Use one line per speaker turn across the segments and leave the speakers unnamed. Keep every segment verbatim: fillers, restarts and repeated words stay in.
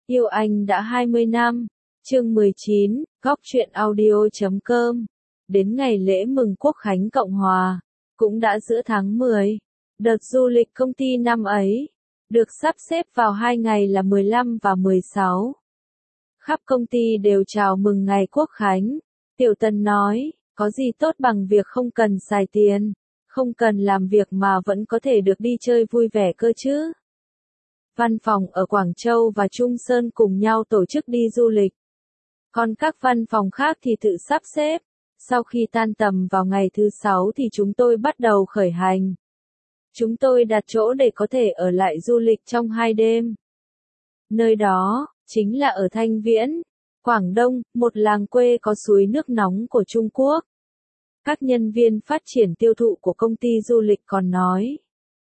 Yêu anh đã hai mươi năm. Chương mười chín, góc truyện audio chấm com. Đến ngày lễ mừng Quốc khánh Cộng Hòa, cũng đã giữa tháng mười. Đợt du lịch công ty năm ấy, được sắp xếp vào hai ngày là mười lăm và mười sáu. Khắp công ty đều chào mừng ngày Quốc khánh. Tiểu Tần nói, có gì tốt bằng việc không cần xài tiền, không cần làm việc mà vẫn có thể được đi chơi vui vẻ cơ chứ. Văn phòng ở Quảng Châu và Trung Sơn cùng nhau tổ chức đi du lịch. Còn các văn phòng khác thì tự sắp xếp. Sau khi tan tầm vào ngày thứ sáu thì chúng tôi bắt đầu khởi hành. Chúng tôi đặt chỗ để có thể ở lại du lịch trong hai đêm. Nơi đó, chính là ở Thanh Viễn, Quảng Đông, một làng quê có suối nước nóng của Trung Quốc. Các nhân viên phát triển tiêu thụ của công ty du lịch còn nói,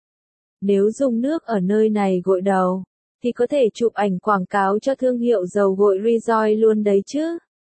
nếu dùng nước ở nơi này gội đầu, thì có thể chụp ảnh quảng cáo cho thương hiệu dầu gội Rejoice luôn đấy chứ.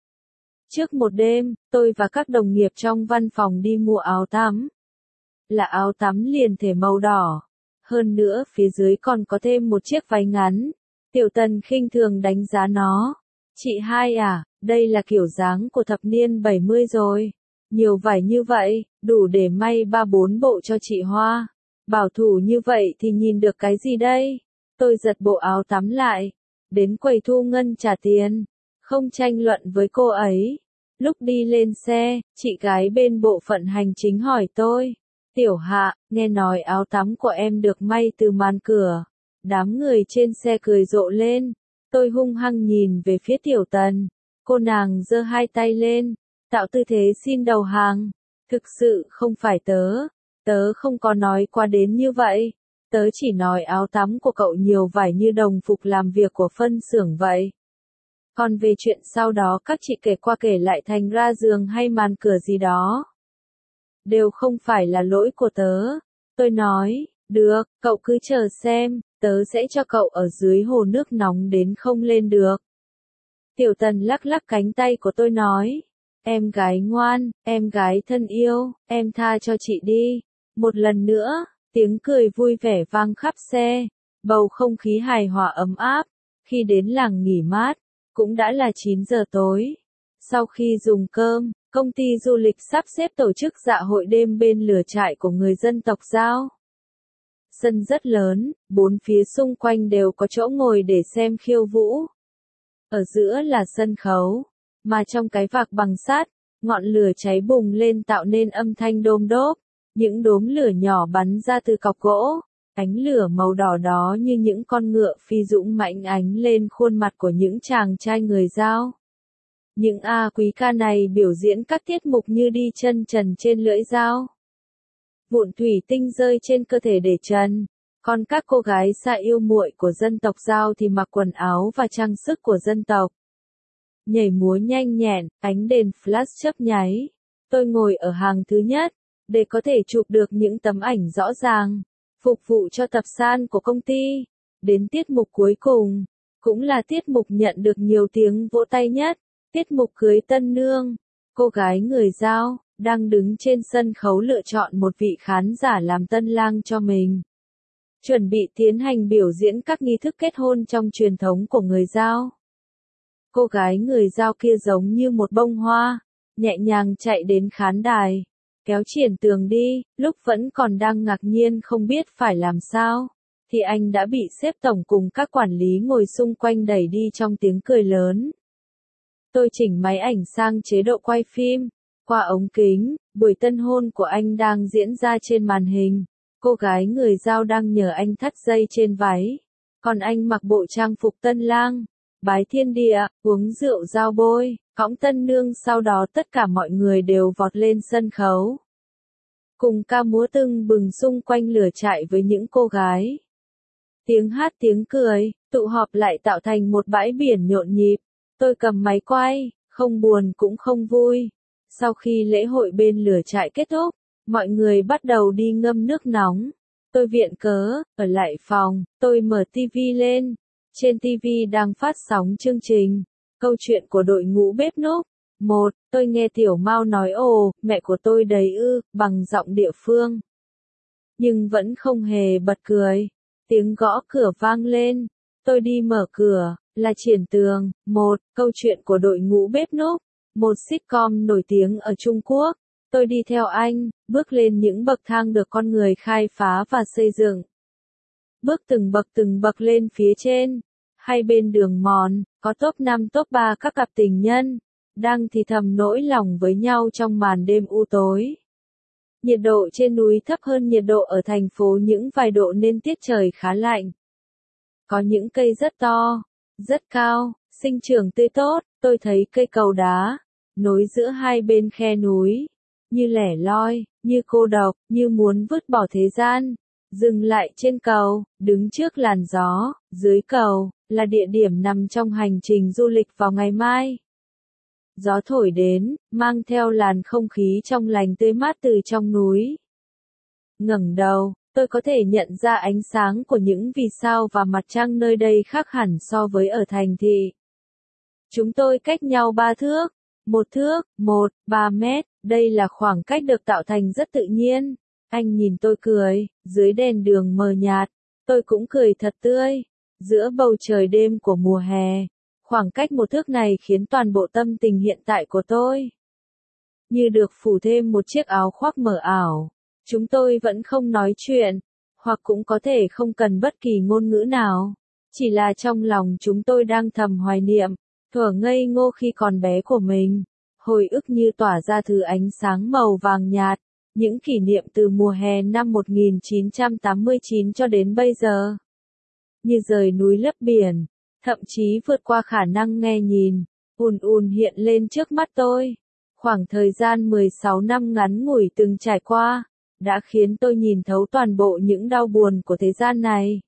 Trước một đêm, tôi và các đồng nghiệp trong văn phòng đi mua áo tắm. Là áo tắm liền thể màu đỏ. Hơn nữa phía dưới còn có thêm một chiếc váy ngắn. Tiểu Tần khinh thường đánh giá nó. Chị hai à, đây là kiểu dáng của thập niên bảy mươi rồi. Nhiều vải như vậy, đủ để may ba bốn bộ cho chị Hoa. Bảo thủ như vậy thì nhìn được cái gì đây? Tôi giật bộ áo tắm lại. Đến quầy thu ngân trả tiền. Không tranh luận với cô ấy. Lúc đi lên xe, chị gái bên bộ phận hành chính hỏi tôi. Tiểu Hạ, nghe nói áo tắm của em được may từ màn cửa. Đám người trên xe cười rộ lên. Tôi hung hăng nhìn về phía Tiểu Tần. Cô nàng giơ hai tay lên, tạo tư thế xin đầu hàng. Thực sự không phải tớ. Tớ không có nói qua đến như vậy. Tớ chỉ nói áo tắm của cậu nhiều vải như đồng phục làm việc của phân xưởng vậy. Còn về chuyện sau đó các chị kể qua kể lại thành ra giường hay màn cửa gì đó, đều không phải là lỗi của tớ. Tôi nói, được, cậu cứ chờ xem, tớ sẽ cho cậu ở dưới hồ nước nóng đến không lên được. Tiểu Tần lắc lắc cánh tay của tôi nói, em gái ngoan, em gái thân yêu, em tha cho chị đi. Một lần nữa, tiếng cười vui vẻ vang khắp xe, bầu không khí hài hòa ấm áp. Khi đến làng nghỉ mát, cũng đã là chín giờ tối. Sau khi dùng cơm, công ty du lịch sắp xếp tổ chức dạ hội đêm bên lửa trại của người dân tộc Dao. Sân rất lớn, bốn phía xung quanh đều có chỗ ngồi để xem khiêu vũ. Ở giữa là sân khấu, mà trong cái vạc bằng sắt, ngọn lửa cháy bùng lên tạo nên âm thanh đôm đốp. Những đốm lửa nhỏ bắn ra từ cọc gỗ, ánh lửa màu đỏ đó như những con ngựa phi dũng mãnh ánh lên khuôn mặt của những chàng trai người Dao. Những A quý ca này biểu diễn các tiết mục như đi chân trần trên lưỡi dao. Vụn thủy tinh rơi trên cơ thể để trần, còn các cô gái xa yêu muội của dân tộc Dao thì mặc quần áo và trang sức của dân tộc. Nhảy múa nhanh nhẹn, ánh đèn flash chớp nháy. Tôi ngồi ở hàng thứ nhất, để có thể chụp được những tấm ảnh rõ ràng, phục vụ cho tập san của công ty. Đến tiết mục cuối cùng, cũng là tiết mục nhận được nhiều tiếng vỗ tay nhất, tiết mục cưới tân nương. Cô gái người Dao, đang đứng trên sân khấu lựa chọn một vị khán giả làm tân lang cho mình. Chuẩn bị tiến hành biểu diễn các nghi thức kết hôn trong truyền thống của người Dao. Cô gái người Dao kia giống như một bông hoa, nhẹ nhàng chạy đến khán đài, kéo triển tường đi. Lúc vẫn còn đang ngạc nhiên không biết phải làm sao, thì anh đã bị sếp tổng cùng các quản lý ngồi xung quanh đẩy đi trong tiếng cười lớn. Tôi chỉnh máy ảnh sang chế độ quay phim. Qua ống kính, buổi tân hôn của anh đang diễn ra trên màn hình. Cô gái người Dao đang nhờ anh thắt dây trên váy, còn anh mặc bộ trang phục tân lang, bái thiên địa, uống rượu Dao bôi, cõng tân nương. Sau đó tất cả mọi người đều vọt lên sân khấu, cùng ca múa tưng bừng xung quanh lửa trại với những cô gái. Tiếng hát tiếng cười, tụ họp lại tạo thành một bãi biển nhộn nhịp. Tôi cầm máy quay, không buồn cũng không vui. Sau khi lễ hội bên lửa trại kết thúc, mọi người bắt đầu đi ngâm nước nóng. Tôi viện cớ, ở lại phòng, tôi mở tivi lên. Trên tivi đang phát sóng chương trình Câu chuyện của đội ngũ bếp núc. Một, tôi nghe Tiểu Mao nói ồ, mẹ của tôi đấy ư, bằng giọng địa phương. Nhưng vẫn không hề bật cười. Tiếng gõ cửa vang lên. Tôi đi mở cửa, là Triển Tường. Một, câu chuyện của đội ngũ bếp núc, một sitcom nổi tiếng ở Trung Quốc. Tôi đi theo anh, bước lên những bậc thang được con người khai phá và xây dựng. Bước từng bậc từng bậc lên phía trên. Hai bên đường mòn, có top năm top ba các cặp tình nhân, đang thì thầm nỗi lòng với nhau trong màn đêm u tối. Nhiệt độ trên núi thấp hơn nhiệt độ ở thành phố những vài độ nên tiết trời khá lạnh. Có những cây rất to, rất cao, sinh trưởng tươi tốt. Tôi thấy cây cầu đá, nối giữa hai bên khe núi, như lẻ loi, như cô độc, như muốn vứt bỏ thế gian. Dừng lại trên cầu, đứng trước làn gió, dưới cầu, là địa điểm nằm trong hành trình du lịch vào ngày mai. Gió thổi đến, mang theo làn không khí trong lành tươi mát từ trong núi. Ngẩng đầu, tôi có thể nhận ra ánh sáng của những vì sao và mặt trăng nơi đây khác hẳn so với ở thành thị. Chúng tôi cách nhau ba thước, một thước, một, ba mét, đây là khoảng cách được tạo thành rất tự nhiên. Anh nhìn tôi cười, dưới đèn đường mờ nhạt, tôi cũng cười thật tươi. Giữa bầu trời đêm của mùa hè, khoảng cách một thước này khiến toàn bộ tâm tình hiện tại của tôi như được phủ thêm một chiếc áo khoác mờ ảo. Chúng tôi vẫn không nói chuyện, hoặc cũng có thể không cần bất kỳ ngôn ngữ nào. Chỉ là trong lòng chúng tôi đang thầm hoài niệm, thuở ngây ngô khi còn bé của mình. Hồi ức như tỏa ra thứ ánh sáng màu vàng nhạt, những kỷ niệm từ mùa hè năm một nghìn chín trăm tám mươi chín cho đến bây giờ. Như rời núi lấp biển, thậm chí vượt qua khả năng nghe nhìn, ùn ùn hiện lên trước mắt tôi. Khoảng thời gian mười sáu năm ngắn ngủi từng trải qua, đã khiến tôi nhìn thấu toàn bộ những đau buồn của thế gian này.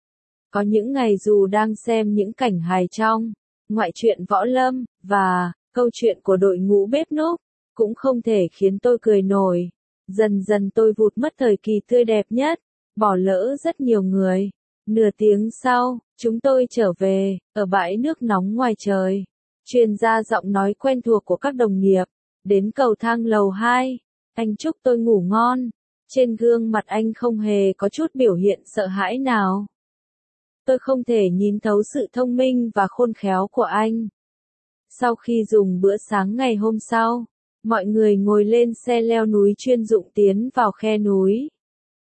Có những ngày dù đang xem những cảnh hài trong, ngoại truyện võ lâm, và câu chuyện của đội ngũ bếp núc, cũng không thể khiến tôi cười nổi. Dần dần tôi vụt mất thời kỳ tươi đẹp nhất, bỏ lỡ rất nhiều người. Nửa tiếng sau, chúng tôi trở về, ở bãi nước nóng ngoài trời. Truyền ra giọng nói quen thuộc của các đồng nghiệp. Đến cầu thang lầu hai, anh chúc tôi ngủ ngon. Trên gương mặt anh không hề có chút biểu hiện sợ hãi nào. Tôi không thể nhìn thấu sự thông minh và khôn khéo của anh. Sau khi dùng bữa sáng ngày hôm sau, mọi người ngồi lên xe leo núi chuyên dụng tiến vào khe núi.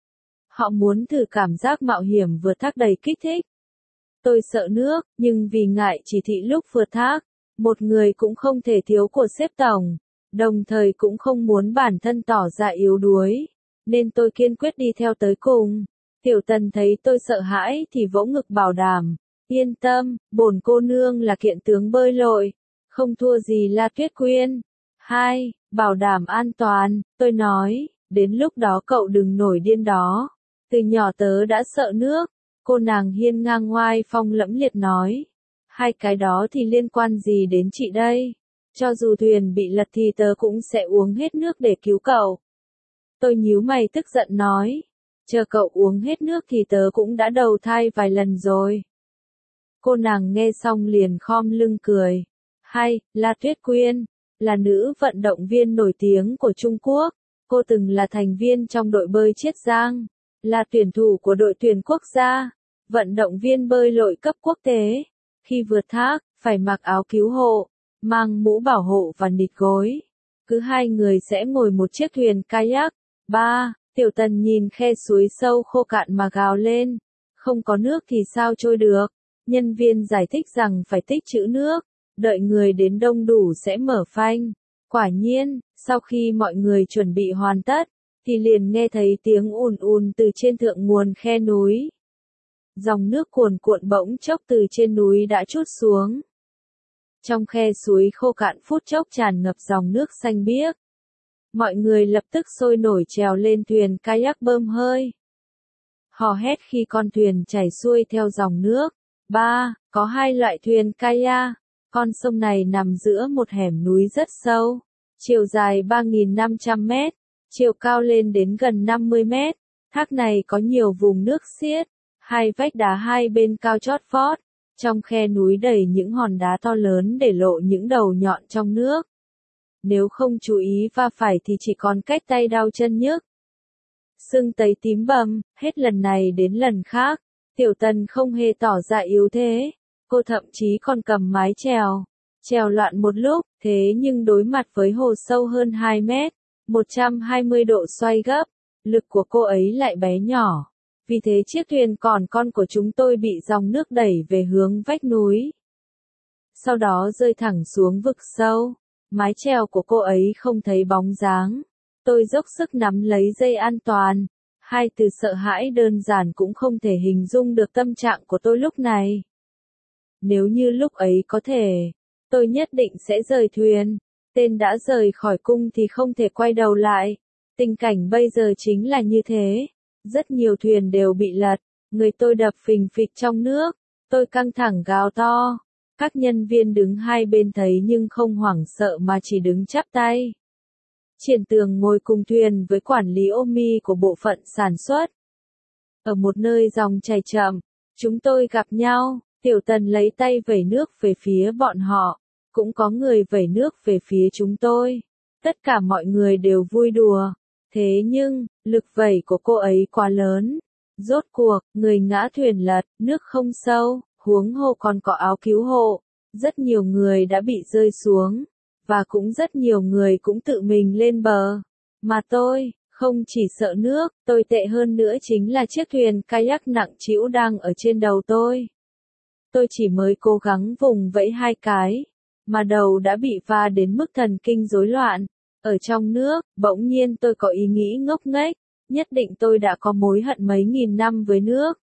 Họ muốn thử cảm giác mạo hiểm vượt thác đầy kích thích. Tôi sợ nước, nhưng vì ngại chỉ thị lúc vượt thác, một người cũng không thể thiếu của sếp tổng, đồng thời cũng không muốn bản thân tỏ ra yếu đuối, nên tôi kiên quyết đi theo tới cùng. Tiểu Tần thấy tôi sợ hãi thì vỗ ngực bảo đảm, yên tâm, bổn cô nương là kiện tướng bơi lội, không thua gì La Tuyết Quyên. Hai, bảo đảm an toàn, tôi nói, đến lúc đó cậu đừng nổi điên đó. Từ nhỏ tớ đã sợ nước, cô nàng hiên ngang ngoai phong lẫm liệt nói. Hai cái đó thì liên quan gì đến chị đây? Cho dù thuyền bị lật thì tớ cũng sẽ uống hết nước để cứu cậu. Tôi nhíu mày tức giận nói. Chờ cậu uống hết nước thì tớ cũng đã đầu thai vài lần rồi. Cô nàng nghe xong liền khom lưng cười. Hay, La Tuyết Quyên, là nữ vận động viên nổi tiếng của Trung Quốc. Cô từng là thành viên trong đội bơi Chiết Giang, là tuyển thủ của đội tuyển quốc gia, vận động viên bơi lội cấp quốc tế. Khi vượt thác, phải mặc áo cứu hộ, mang mũ bảo hộ và nịt gối. Cứ hai người sẽ ngồi một chiếc thuyền kayak. Ba, Tiểu Tần nhìn khe suối sâu khô cạn mà gào lên. Không có nước thì sao trôi được? Nhân viên giải thích rằng phải tích trữ nước, đợi người đến đông đủ sẽ mở phanh. Quả nhiên, sau khi mọi người chuẩn bị hoàn tất, thì liền nghe thấy tiếng ùn ùn từ trên thượng nguồn khe núi. Dòng nước cuồn cuộn bỗng chốc từ trên núi đã trút xuống. Trong khe suối khô cạn phút chốc tràn ngập dòng nước xanh biếc. Mọi người lập tức sôi nổi trèo lên thuyền kayak bơm hơi. Hò hét khi con thuyền chảy xuôi theo dòng nước. Ba, có hai loại thuyền kayak. Con sông này nằm giữa một hẻm núi rất sâu, chiều dài ba nghìn năm trăm mét, chiều cao lên đến gần năm mươi mét. Thác này có nhiều vùng nước xiết, hai vách đá hai bên cao chót vót, trong khe núi đầy những hòn đá to lớn để lộ những đầu nhọn trong nước. Nếu không chú ý va phải thì chỉ còn cách tay đau chân nhức. Sưng tấy tím bầm, hết lần này đến lần khác, Tiểu Tần không hề tỏ ra yếu thế. Cô thậm chí còn cầm mái chèo, chèo loạn một lúc, thế nhưng đối mặt với hồ sâu hơn hai mét, một trăm hai mươi độ xoay gấp, lực của cô ấy lại bé nhỏ. Vì thế chiếc thuyền còn con của chúng tôi bị dòng nước đẩy về hướng vách núi. Sau đó rơi thẳng xuống vực sâu. Mái chèo của cô ấy không thấy bóng dáng. Tôi dốc sức nắm lấy dây an toàn. Hai từ sợ hãi đơn giản cũng không thể hình dung được tâm trạng của tôi lúc này. Nếu như lúc ấy có thể, tôi nhất định sẽ rời thuyền. Tên đã rời khỏi cung thì không thể quay đầu lại. Tình cảnh bây giờ chính là như thế. Rất nhiều thuyền đều bị lật, người tôi đập phình phịch trong nước. Tôi căng thẳng gào to. Các nhân viên đứng hai bên thấy nhưng không hoảng sợ mà chỉ đứng chắp tay. Triển Tường ngồi cùng thuyền với quản lý Omi của bộ phận sản xuất. Ở một nơi dòng chảy chậm, chúng tôi gặp nhau, Tiểu Tần lấy tay vẩy nước về phía bọn họ, cũng có người vẩy nước về phía chúng tôi. Tất cả mọi người đều vui đùa, thế nhưng, lực vẩy của cô ấy quá lớn. Rốt cuộc, người ngã thuyền lật, nước không sâu, huống hồ còn có áo cứu hộ. Rất nhiều người đã bị rơi xuống, và cũng rất nhiều người cũng tự mình lên bờ. Mà tôi, không chỉ sợ nước, tôi tệ hơn nữa chính là chiếc thuyền kayak nặng trĩu đang ở trên đầu tôi. Tôi chỉ mới cố gắng vùng vẫy hai cái, mà đầu đã bị va đến mức thần kinh rối loạn. Ở trong nước, bỗng nhiên tôi có ý nghĩ ngốc nghếch, nhất định tôi đã có mối hận mấy nghìn năm với nước.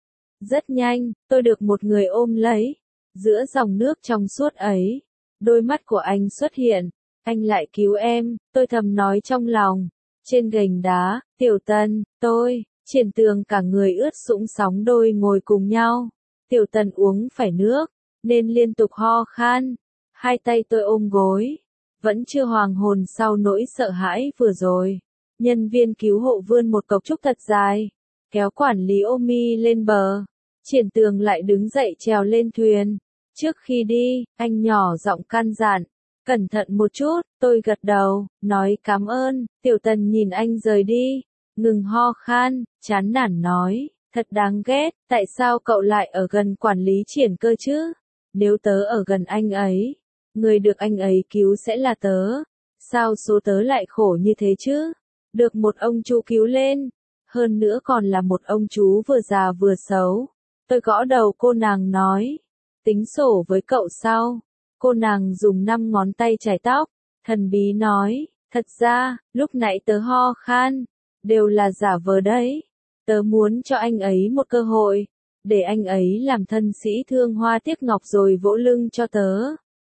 Rất nhanh, tôi được một người ôm lấy. Giữa dòng nước trong suốt ấy, đôi mắt của anh xuất hiện. Anh lại cứu em, tôi thầm nói trong lòng. Trên gành đá, Tiểu Tần, tôi, Triển Tường cả người ướt sũng sóng đôi ngồi cùng nhau. Tiểu Tần uống phải nước, nên liên tục ho khan. Hai tay tôi ôm gối. Vẫn chưa hoàn hồn sau nỗi sợ hãi vừa rồi. Nhân viên cứu hộ vươn một cốc trúc thật dài, kéo quản lý Omi lên bờ. Triển Tường lại đứng dậy trèo lên thuyền. Trước khi đi, anh nhỏ giọng căn dặn, cẩn thận một chút. Tôi gật đầu, nói cảm ơn. Tiểu Tần nhìn anh rời đi, ngừng ho khan, chán nản nói, thật đáng ghét, tại sao cậu lại ở gần quản lý Triển cơ chứ? Nếu tớ ở gần anh ấy, người được anh ấy cứu sẽ là tớ. Sao số tớ lại khổ như thế chứ? Được một ông chú cứu lên, hơn nữa còn là một ông chú vừa già vừa xấu. Tôi gõ đầu cô nàng nói, tính sổ với cậu sau. Cô nàng dùng năm ngón tay chải tóc, thần bí nói, thật ra, lúc nãy tớ ho khan, đều là giả vờ đấy. Tớ muốn cho anh ấy một cơ hội, để anh ấy làm thân sĩ thương hoa tiếc ngọc rồi vỗ lưng cho tớ.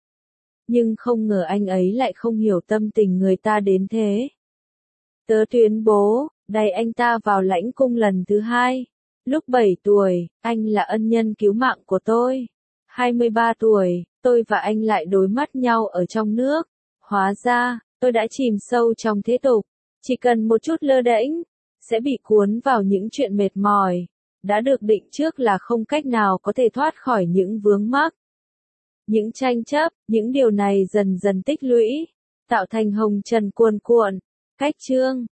Nhưng không ngờ anh ấy lại không hiểu tâm tình người ta đến thế. Tớ tuyên bố, đẩy anh ta vào lãnh cung lần thứ hai. Lúc bảy tuổi, anh là ân nhân cứu mạng của tôi. hai mươi ba tuổi, tôi và anh lại đối mắt nhau ở trong nước. Hóa ra, tôi đã chìm sâu trong thế tục. Chỉ cần một chút lơ đễnh, sẽ bị cuốn vào những chuyện mệt mỏi. Đã được định trước là không cách nào có thể thoát khỏi những vướng mắc. Những tranh chấp, những điều này dần dần tích lũy, tạo thành hồng trần cuồn cuộn. Cách chương